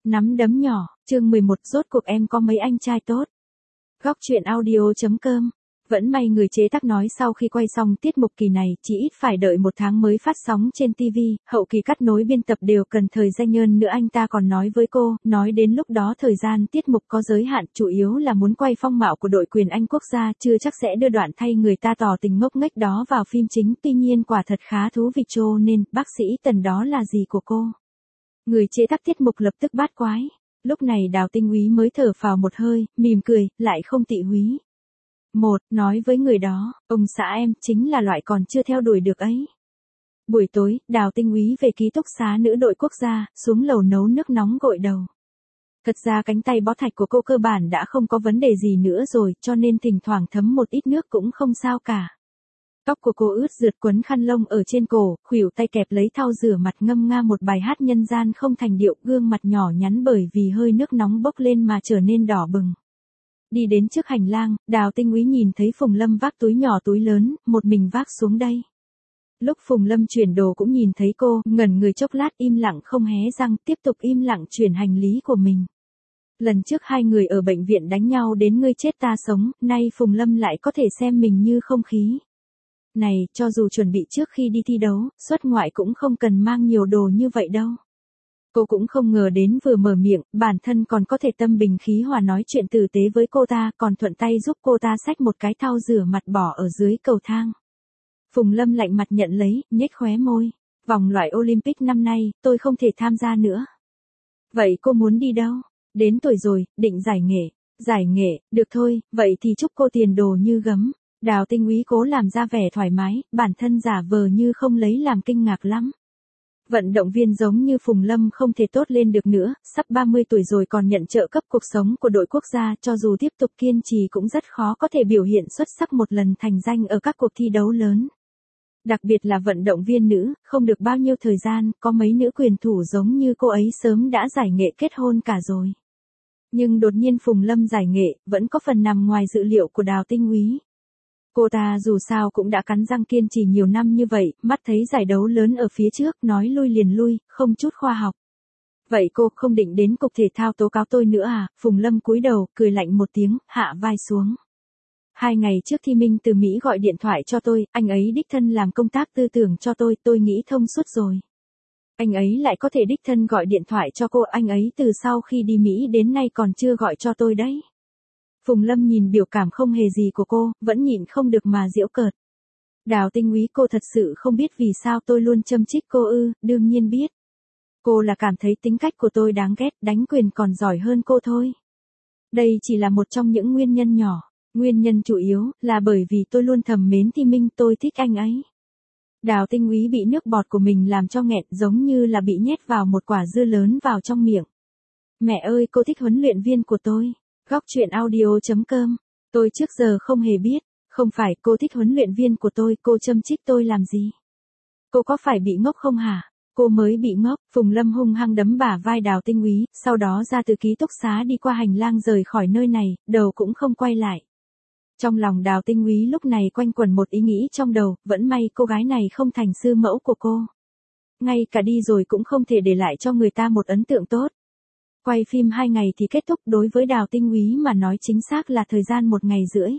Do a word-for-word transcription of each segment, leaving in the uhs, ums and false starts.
Nắm đấm nhỏ, chương mười một rốt cuộc em có mấy anh trai tốt. Góc truyện audio.com. Vẫn may người chế tác nói sau khi quay xong tiết mục kỳ này chỉ ít phải đợi một tháng mới phát sóng trên ti vi, hậu kỳ cắt nối biên tập đều cần thời gian hơn nữa. Anh ta còn nói với cô, nói đến lúc đó thời gian tiết mục có giới hạn, chủ yếu là muốn quay phong mạo của đội quyền Anh quốc gia, chưa chắc sẽ đưa đoạn thay người ta tỏ tình ngốc nghếch đó vào phim chính. Tuy nhiên quả thật khá thú vị, cho nên bác sĩ Tần đó là gì của cô? Người chế tác tiết mục lập tức bát quái. Lúc này Đào Tinh Úy mới thở phào một hơi, mỉm cười, lại không tị húy. Một, nói với người đó, ông xã em chính là loại còn chưa theo đuổi được ấy. Buổi tối, Đào Tinh Úy về ký túc xá nữ đội quốc gia, xuống lầu nấu nước nóng gội đầu. Thật ra cánh tay bó thạch của cô cơ bản đã không có vấn đề gì nữa rồi, cho nên thỉnh thoảng thấm một ít nước cũng không sao cả. Tóc của cô ướt rượt, quấn khăn lông ở trên cổ, khuỷu tay kẹp lấy thau rửa mặt ngâm nga một bài hát nhân gian không thành điệu, gương mặt nhỏ nhắn bởi vì hơi nước nóng bốc lên mà trở nên đỏ bừng. Đi đến trước hành lang, Đào Tinh Úy nhìn thấy Phùng Lâm vác túi nhỏ túi lớn, một mình vác xuống đây. Lúc Phùng Lâm chuyển đồ cũng nhìn thấy cô, ngẩn người chốc lát im lặng không hé răng, tiếp tục im lặng chuyển hành lý của mình. Lần trước hai người ở bệnh viện đánh nhau đến ngươi chết ta sống, nay Phùng Lâm lại có thể xem mình như không khí. Này, cho dù chuẩn bị trước khi đi thi đấu, xuất ngoại cũng không cần mang nhiều đồ như vậy đâu. Cô cũng không ngờ đến vừa mở miệng, bản thân còn có thể tâm bình khí hòa nói chuyện tử tế với cô ta, còn thuận tay giúp cô ta xách một cái thau rửa mặt bỏ ở dưới cầu thang. Phùng Lâm lạnh mặt nhận lấy, nhếch khóe môi. Vòng loại Olympic năm nay, tôi không thể tham gia nữa. Vậy cô muốn đi đâu? Đến tuổi rồi, định giải nghệ. Giải nghệ, được thôi, vậy thì chúc cô tiền đồ như gấm. Đào Tinh Úy cố làm ra vẻ thoải mái, bản thân giả vờ như không lấy làm kinh ngạc lắm. Vận động viên giống như Phùng Lâm không thể tốt lên được nữa, sắp ba mươi tuổi rồi còn nhận trợ cấp cuộc sống của đội quốc gia, cho dù tiếp tục kiên trì cũng rất khó có thể biểu hiện xuất sắc một lần thành danh ở các cuộc thi đấu lớn. Đặc biệt là vận động viên nữ, không được bao nhiêu thời gian, có mấy nữ quyền thủ giống như cô ấy sớm đã giải nghệ kết hôn cả rồi. Nhưng đột nhiên Phùng Lâm giải nghệ, vẫn có phần nằm ngoài dự liệu của Đào Tinh Úy. Cô ta dù sao cũng đã cắn răng kiên trì nhiều năm như vậy, mắt thấy giải đấu lớn ở phía trước, nói lui liền lui, không chút khoa học. Vậy cô không định đến cục thể thao tố cáo tôi nữa à? Phùng Lâm cúi đầu, cười lạnh một tiếng, hạ vai xuống. Hai ngày trước thi Minh từ Mỹ gọi điện thoại cho tôi, anh ấy đích thân làm công tác tư tưởng cho tôi, tôi nghĩ thông suốt rồi. Anh ấy lại có thể đích thân gọi điện thoại cho cô, anh ấy từ sau khi đi Mỹ đến nay còn chưa gọi cho tôi đấy. Phùng Lâm nhìn biểu cảm không hề gì của cô, vẫn nhịn không được mà giễu cợt. Đào Tinh Úy, cô thật sự không biết vì sao tôi luôn châm chích cô ư? Đương nhiên biết. Cô là cảm thấy tính cách của tôi đáng ghét, đánh quyền còn giỏi hơn cô thôi. Đây chỉ là một trong những nguyên nhân nhỏ. Nguyên nhân chủ yếu là bởi vì tôi luôn thầm mến Thi Minh, tôi thích anh ấy. Đào Tinh Úy bị nước bọt của mình làm cho nghẹn, giống như là bị nhét vào một quả dưa lớn vào trong miệng. Mẹ ơi, cô thích huấn luyện viên của tôi. Góc truyện audio.com. Tôi trước giờ không hề biết. Không phải, cô thích huấn luyện viên của tôi, cô châm chích tôi làm gì? Cô có phải bị ngốc không hả? Cô mới bị ngốc. Phùng Lâm hung hăng đấm bả vai Đào Tinh Úy, sau đó ra từ ký túc xá đi qua hành lang rời khỏi nơi này, đầu cũng không quay lại. Trong lòng Đào Tinh Úy lúc này quanh quẩn một ý nghĩ trong đầu, vẫn may cô gái này không thành sư mẫu của cô. Ngay cả đi rồi cũng không thể để lại cho người ta một ấn tượng tốt. Quay phim hai ngày thì kết thúc, đối với Đào Tinh Úy mà nói chính xác là thời gian một ngày rưỡi.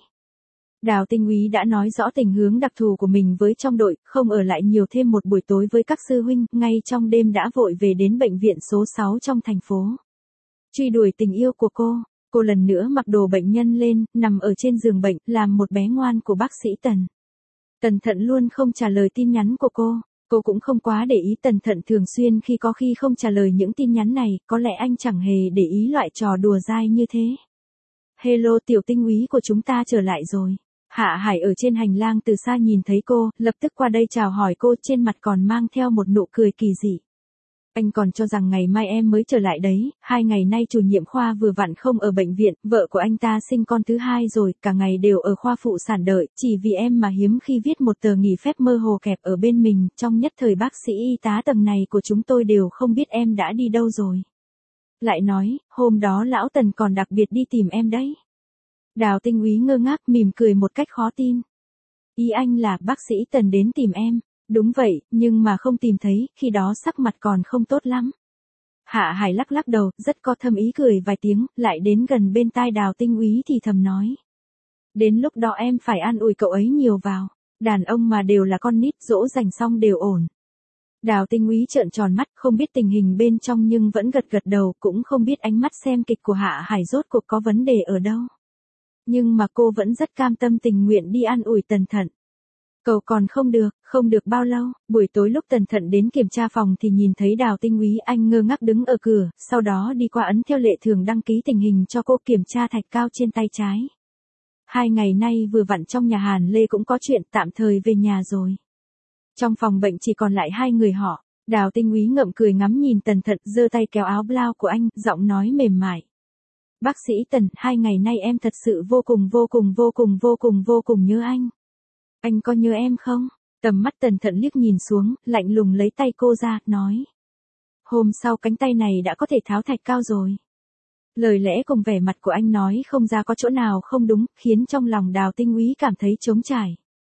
Đào Tinh Úy đã nói rõ tình hướng đặc thù của mình với trong đội, không ở lại nhiều thêm một buổi tối với các sư huynh, ngay trong đêm đã vội về đến bệnh viện số sáu trong thành phố. Truy đuổi tình yêu của cô, cô lần nữa mặc đồ bệnh nhân lên, nằm ở trên giường bệnh, làm một bé ngoan của bác sĩ Tần. Tần Thận luôn không trả lời tin nhắn của cô. Cô cũng không quá để ý Tần Thận thường xuyên khi có khi không trả lời những tin nhắn này, có lẽ anh chẳng hề để ý loại trò đùa dai như thế. Hello Tiểu Tinh Úy của chúng ta trở lại rồi. Hạ Hải ở trên hành lang từ xa nhìn thấy cô, lập tức qua đây chào hỏi cô, trên mặt còn mang theo một nụ cười kỳ dị. Anh còn cho rằng ngày mai em mới trở lại đấy, hai ngày nay chủ nhiệm khoa vừa vặn không ở bệnh viện, vợ của anh ta sinh con thứ hai rồi, cả ngày đều ở khoa phụ sản đợi, chỉ vì em mà hiếm khi viết một tờ nghỉ phép mơ hồ kẹp ở bên mình, trong nhất thời bác sĩ y tá tầng này của chúng tôi đều không biết em đã đi đâu rồi. Lại nói, hôm đó lão Tần còn đặc biệt đi tìm em đấy. Đào Tinh Úy ngơ ngác mỉm cười một cách khó tin. Ý anh là bác sĩ Tần đến tìm em. Đúng vậy, nhưng mà không tìm thấy, khi đó sắc mặt còn không tốt lắm. Hạ Hải lắc lắc đầu, rất có thâm ý cười vài tiếng, lại đến gần bên tai Đào Tinh Úy thì thầm nói. Đến lúc đó em phải an ủi cậu ấy nhiều vào. Đàn ông mà đều là con nít, dỗ dành xong đều ổn. Đào Tinh Úy trợn tròn mắt, không biết tình hình bên trong nhưng vẫn gật gật đầu, cũng không biết ánh mắt xem kịch của Hạ Hải rốt cuộc có vấn đề ở đâu. Nhưng mà cô vẫn rất cam tâm tình nguyện đi an ủi Tần Thận. Cậu còn không được, không được bao lâu, buổi tối lúc Tần Thận đến kiểm tra phòng thì nhìn thấy Đào Tinh Úy anh ngơ ngác đứng ở cửa, sau đó đi qua ấn theo lệ thường đăng ký tình hình cho cô kiểm tra thạch cao trên tay trái. Hai ngày nay vừa vặn trong nhà Hàn Lê cũng có chuyện, tạm thời về nhà rồi. Trong phòng bệnh chỉ còn lại hai người họ, Đào Tinh Úy ngậm cười ngắm nhìn Tần Thận, giơ tay kéo áo blau của anh, giọng nói mềm mại. Bác sĩ Tần, hai ngày nay em thật sự vô cùng vô cùng vô cùng vô cùng vô cùng nhớ anh. Anh có nhớ em không? Tầm mắt Tần Thận liếc nhìn xuống, lạnh lùng lấy tay cô ra, nói. Hôm sau cánh tay này đã có thể tháo thạch cao rồi. Lời lẽ cùng vẻ mặt của anh nói không ra có chỗ nào không đúng, khiến trong lòng Đào Tinh Úy cảm thấy trống trải.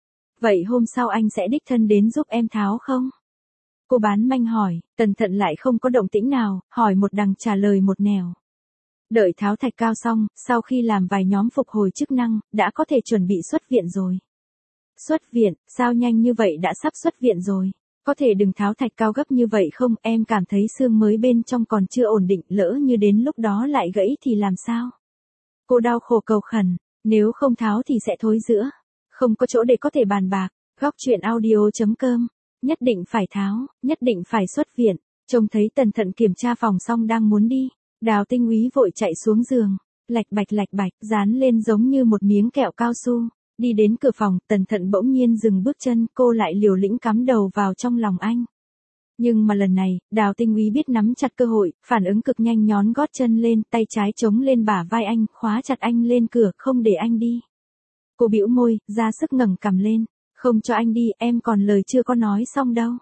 Vậy hôm sau anh sẽ đích thân đến giúp em tháo không? Cô bán manh hỏi, Tần Thận lại không có động tĩnh nào, hỏi một đằng trả lời một nẻo. Đợi tháo thạch cao xong, sau khi làm vài nhóm phục hồi chức năng, đã có thể chuẩn bị xuất viện rồi. Xuất viện, sao nhanh như vậy đã sắp xuất viện rồi? Có thể đừng tháo thạch cao gấp như vậy không? Em cảm thấy xương mới bên trong còn chưa ổn định, lỡ như đến lúc đó lại gãy thì làm sao? Cô đau khổ cầu khẩn, nếu không tháo thì sẽ thối rữa. Không có chỗ để có thể bàn bạc. Góc truyện audio chấm com. Nhất định phải tháo, nhất định phải xuất viện. Trông thấy Tần Thận kiểm tra phòng xong đang muốn đi. Đào Tinh Úy vội chạy xuống giường. Lạch bạch lạch bạch, dán lên giống như một miếng kẹo cao su. Đi đến cửa phòng, Tần Thận bỗng nhiên dừng bước chân, cô lại liều lĩnh cắm đầu vào trong lòng anh. Nhưng mà lần này, Đào Tinh Úy biết nắm chặt cơ hội, phản ứng cực nhanh nhón gót chân lên, tay trái chống lên bả vai anh, khóa chặt anh lên cửa, không để anh đi. Cô bĩu môi, ra sức ngẩng cằm lên, không cho anh đi, em còn lời chưa có nói xong đâu.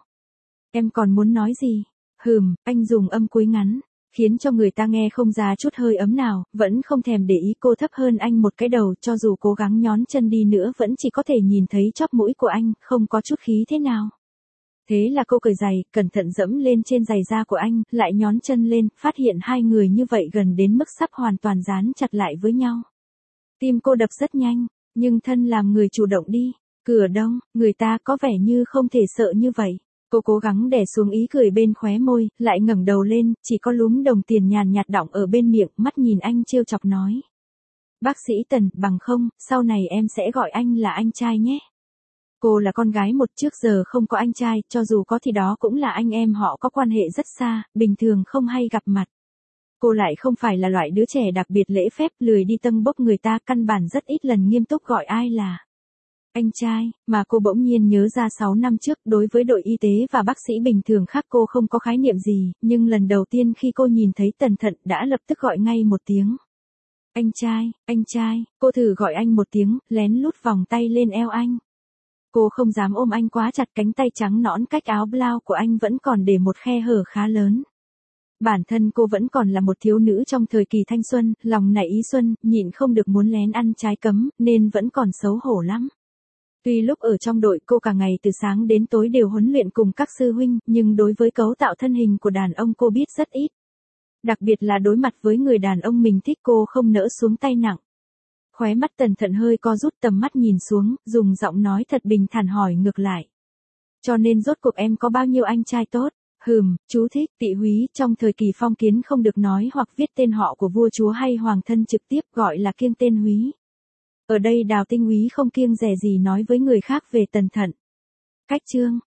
Em còn muốn nói gì? Hừm, anh dùng âm cuối ngắn, khiến cho người ta nghe không ra chút hơi ấm nào, vẫn không thèm để ý. Cô thấp hơn anh một cái đầu, cho dù cố gắng nhón chân đi nữa vẫn chỉ có thể nhìn thấy chóp mũi của anh, không có chút khí thế nào. Thế là cô cởi giày, cẩn thận dẫm lên trên giày da của anh, lại nhón chân lên, phát hiện hai người như vậy gần đến mức sắp hoàn toàn dán chặt lại với nhau. Tim cô đập rất nhanh, nhưng thân làm người chủ động đi. Cửa đông, người ta có vẻ như không thể sợ như vậy. Cô cố gắng đè xuống ý cười bên khóe môi, lại ngẩng đầu lên, chỉ có lúm đồng tiền nhàn nhạt đọng ở bên miệng, mắt nhìn anh trêu chọc nói. Bác sĩ Tần, bằng không, sau này em sẽ gọi anh là anh trai nhé. Cô là con gái một, trước giờ không có anh trai, cho dù có thì đó cũng là anh em họ có quan hệ rất xa, bình thường không hay gặp mặt. Cô lại không phải là loại đứa trẻ đặc biệt lễ phép, lười đi tâng bốc người ta, căn bản rất ít lần nghiêm túc gọi ai là anh trai, mà cô bỗng nhiên nhớ ra sáu năm trước, đối với đội y tế và bác sĩ bình thường khác cô không có khái niệm gì, nhưng lần đầu tiên khi cô nhìn thấy Tần Thận đã lập tức gọi ngay một tiếng. Anh trai, anh trai, cô thử gọi anh một tiếng, lén lút vòng tay lên eo anh. Cô không dám ôm anh quá chặt, cánh tay trắng nõn cách áo blau của anh vẫn còn để một khe hở khá lớn. Bản thân cô vẫn còn là một thiếu nữ trong thời kỳ thanh xuân, lòng nảy ý xuân, nhịn không được muốn lén ăn trái cấm, nên vẫn còn xấu hổ lắm. Tuy lúc ở trong đội cô cả ngày từ sáng đến tối đều huấn luyện cùng các sư huynh, nhưng đối với cấu tạo thân hình của đàn ông cô biết rất ít. Đặc biệt là đối mặt với người đàn ông mình thích cô không nỡ xuống tay nặng. Khóe mắt Tần Thận hơi co rút, tầm mắt nhìn xuống, dùng giọng nói thật bình thản hỏi ngược lại. Cho nên rốt cuộc em có bao nhiêu anh trai tốt? Hừm, chú thích, Tị Húy, trong thời kỳ phong kiến không được nói hoặc viết tên họ của vua chúa hay hoàng thân trực tiếp, gọi là kiêng tên Húy. Ở đây Đào Tinh Úy không kiêng dè gì nói với người khác về Tần Thận. Cách chương